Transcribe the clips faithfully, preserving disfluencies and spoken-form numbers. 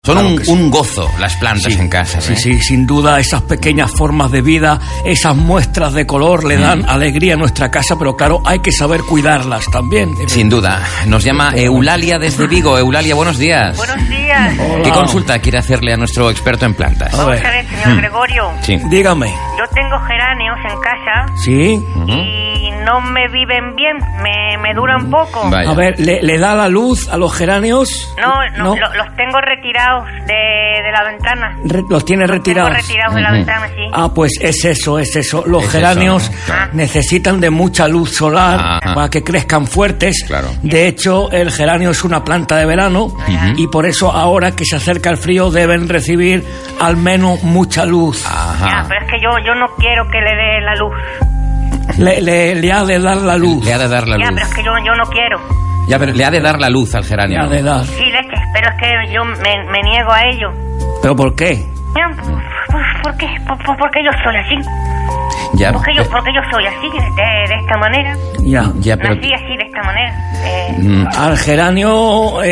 Son Claro un, sí. un gozo las plantas sí, en casa. Sí, ¿eh? sí, sin duda esas pequeñas formas de vida, esas muestras de color le dan mm. alegría a nuestra casa, pero claro, hay que saber cuidarlas también. Sin duda. Nos llama Eulalia desde Vigo. Eulalia, buenos días. Buenos días. Hola. ¿Qué consulta quiere hacerle a nuestro experto en plantas? A Vamos ver. a ver, señor Mm. Gregorio. Sí. Dígame. Yo tengo geranios en casa ¿Sí? Ujú. y no me viven bien, me, me duran poco. Vaya. A ver, ¿le, le da la luz a los geranios? No, no, lo- los tengo retirados de, de la ventana. Re- ¿Los tiene retirados? Tengo retirados de la Ujú. ventana, sí. Ah, pues es eso, es eso. Los Es geranios eso, ¿no? Claro. necesitan de mucha luz solar Ajá. para que crezcan fuertes. Claro. De hecho, el geranio es una planta de verano y por eso ahora que se acerca el frío deben recibir al menos mucha luz. Ya, Ajá. pero es que yo, yo no quiero que le dé la luz. Le, le- le ha de dar la luz. Le ha de dar la Ya, luz. pero es que yo, yo no quiero. Ya, pero le ha de dar la luz al Le geranio. ha de dar. Sí, leche, pero es que yo me, me niego a ello. ¿Pero por qué? Ya, pues, ¿por qué? Por, por- porque yo soy así. Ya, Porque yo, eh, porque yo soy así, de, de esta manera. Ya. ya, pero... Nací así, de esta manera. Eh, Mm, Al geranio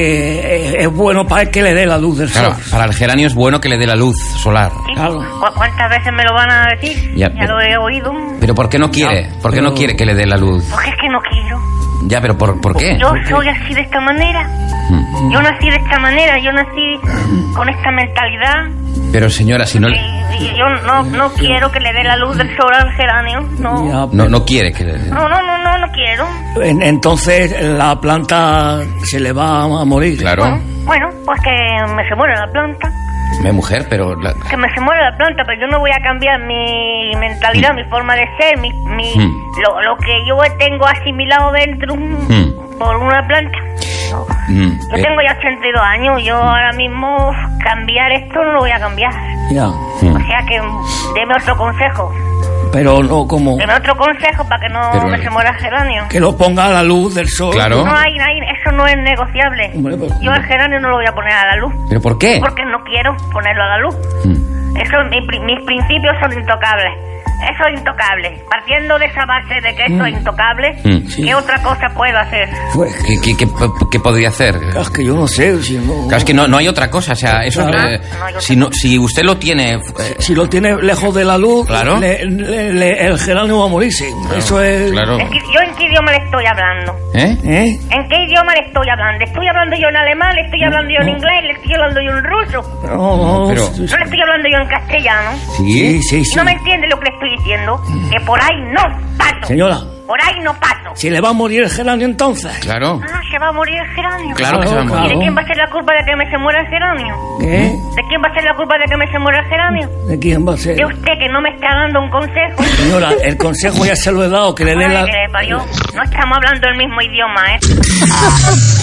eh, es bueno para que le dé la luz del Claro, sol. para el geranio es bueno que le dé la luz solar. ¿sí? Claro. ¿Cu- ¿Cuántas veces me lo van a decir? Ya, Ya, pero- lo he oído. Pero ¿por qué no quiere? Ya, ¿Por qué no pero- quiere que le dé la luz? Porque es que no quiero. Ya, pero ¿por, por qué? Yo ¿Por qué? soy así de esta manera. Mm. Yo nací de esta manera, yo nací con esta mentalidad. Pero señora, si no Y, le... y yo no, no quiero que le dé la luz del sol al geranio. No. Ya, No, no quiere que le dé... No, no, no, no, no quiero. En- entonces la planta se le va a morir. Claro. Bueno, bueno, pues que me se muere la planta. Me mujer, pero... la- Que me se muere la planta, pero yo no voy a cambiar mi mentalidad, mi forma de ser, mi, mi Mm. lo, lo que yo tengo asimilado dentro Mm. por una planta. No. Mm, Yo eh, tengo ya ochenta y dos años, yo ahora mismo cambiar esto no lo voy a cambiar. Ya. mm. O sea que deme otro consejo, Pero no como deme otro consejo para que no Pero- me se muera el geranio. que lo ponga a la luz del sol. Claro. No hay, no hay- eso no es negociable. Hombre, pero- Yo el geranio no lo voy a poner a la luz, ¿Pero por qué? porque no quiero ponerlo a la luz. Mm. Eso, mi pri- mis principios son intocables. Eso es intocable. Partiendo de esa base de que eso es intocable, Mm. Sí. ¿qué otra cosa puedo hacer? Pues, ¿Qué, qué, qué, qué podría hacer? es que yo no sé si no, Claro, es que no, no hay otra cosa, o sea, eso Claro. eh, No hay otra si, no, si usted lo tiene... eh, si lo tiene lejos de la luz, Claro. le- le- le- el geranio va a morirse. Eso es. Claro. ¿En qué- ¿Yo en qué idioma le estoy hablando? ¿Eh? ¿Eh? ¿En qué idioma le estoy hablando? ¿Estoy hablando yo en alemán? ¿Le estoy hablando yo en no. inglés? ¿Le estoy hablando yo en ruso? No, no, Pero- sí, ¿No le estoy hablando yo en castellano? sí, sí, sí. ¿No me entiende lo que le estoy diciendo? Que por ahí no paso. Señora, Por ahí no paso. si le va a morir el geranio entonces. Claro. Ah, se va a morir el geranio. Claro que se va a ¿Y morir. de quién va a ser la culpa de que me se muera el geranio? ¿Eh? ¿De quién va a ser la culpa de que me se muera el geranio? ¿De quién va a ser? De usted que no me está dando un consejo. Señora, el consejo ya se lo he dado, que le dé Ay, la... que le parió. No estamos hablando el mismo idioma, ¿eh?